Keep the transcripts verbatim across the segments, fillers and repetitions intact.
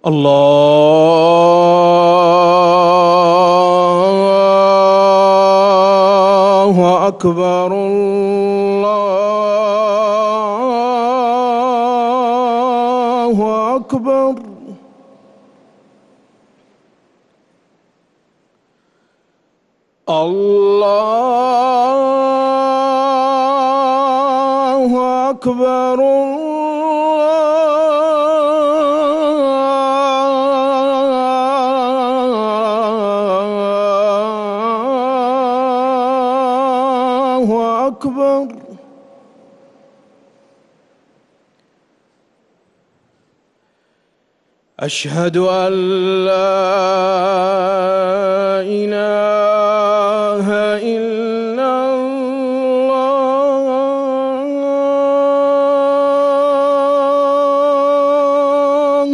الله أكبر الله أكبر. الله أكبر الله أكبر. أشهد أن لا إله إلا الله.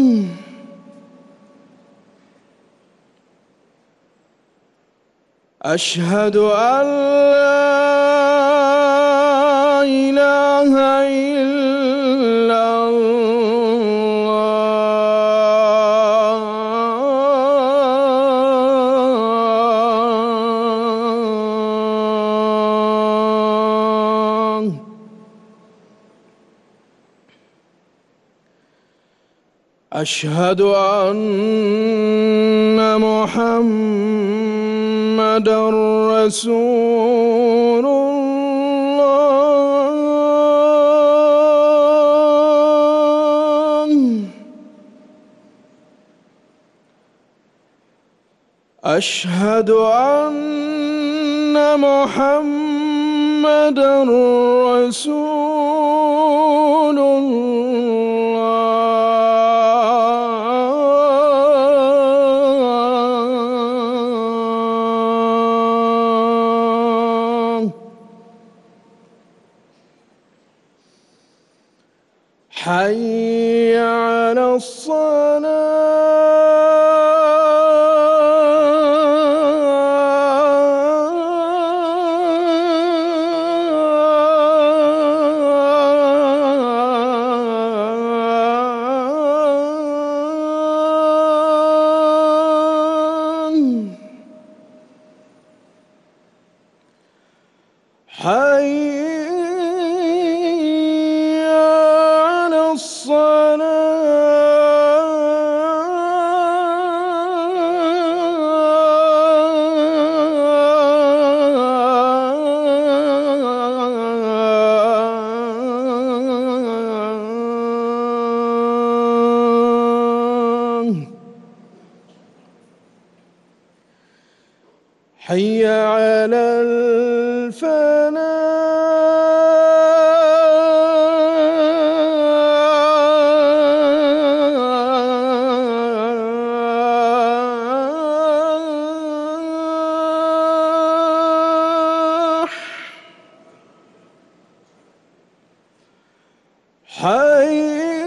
أشهد أن لا إله إلا الله. أشهد أن محمدًا رسول الله. أشهد أن محمدًا رسول الله. حي على الصلاة. حي على الصلاة. حي على الفلاح. حي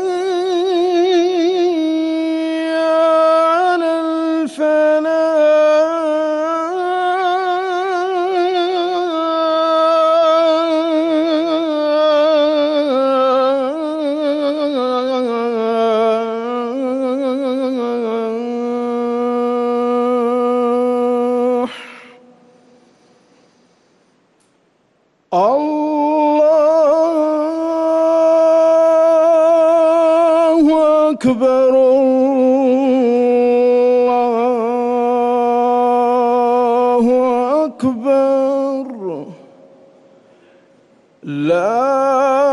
على الفلاح. الله أكبر الله أكبر. لا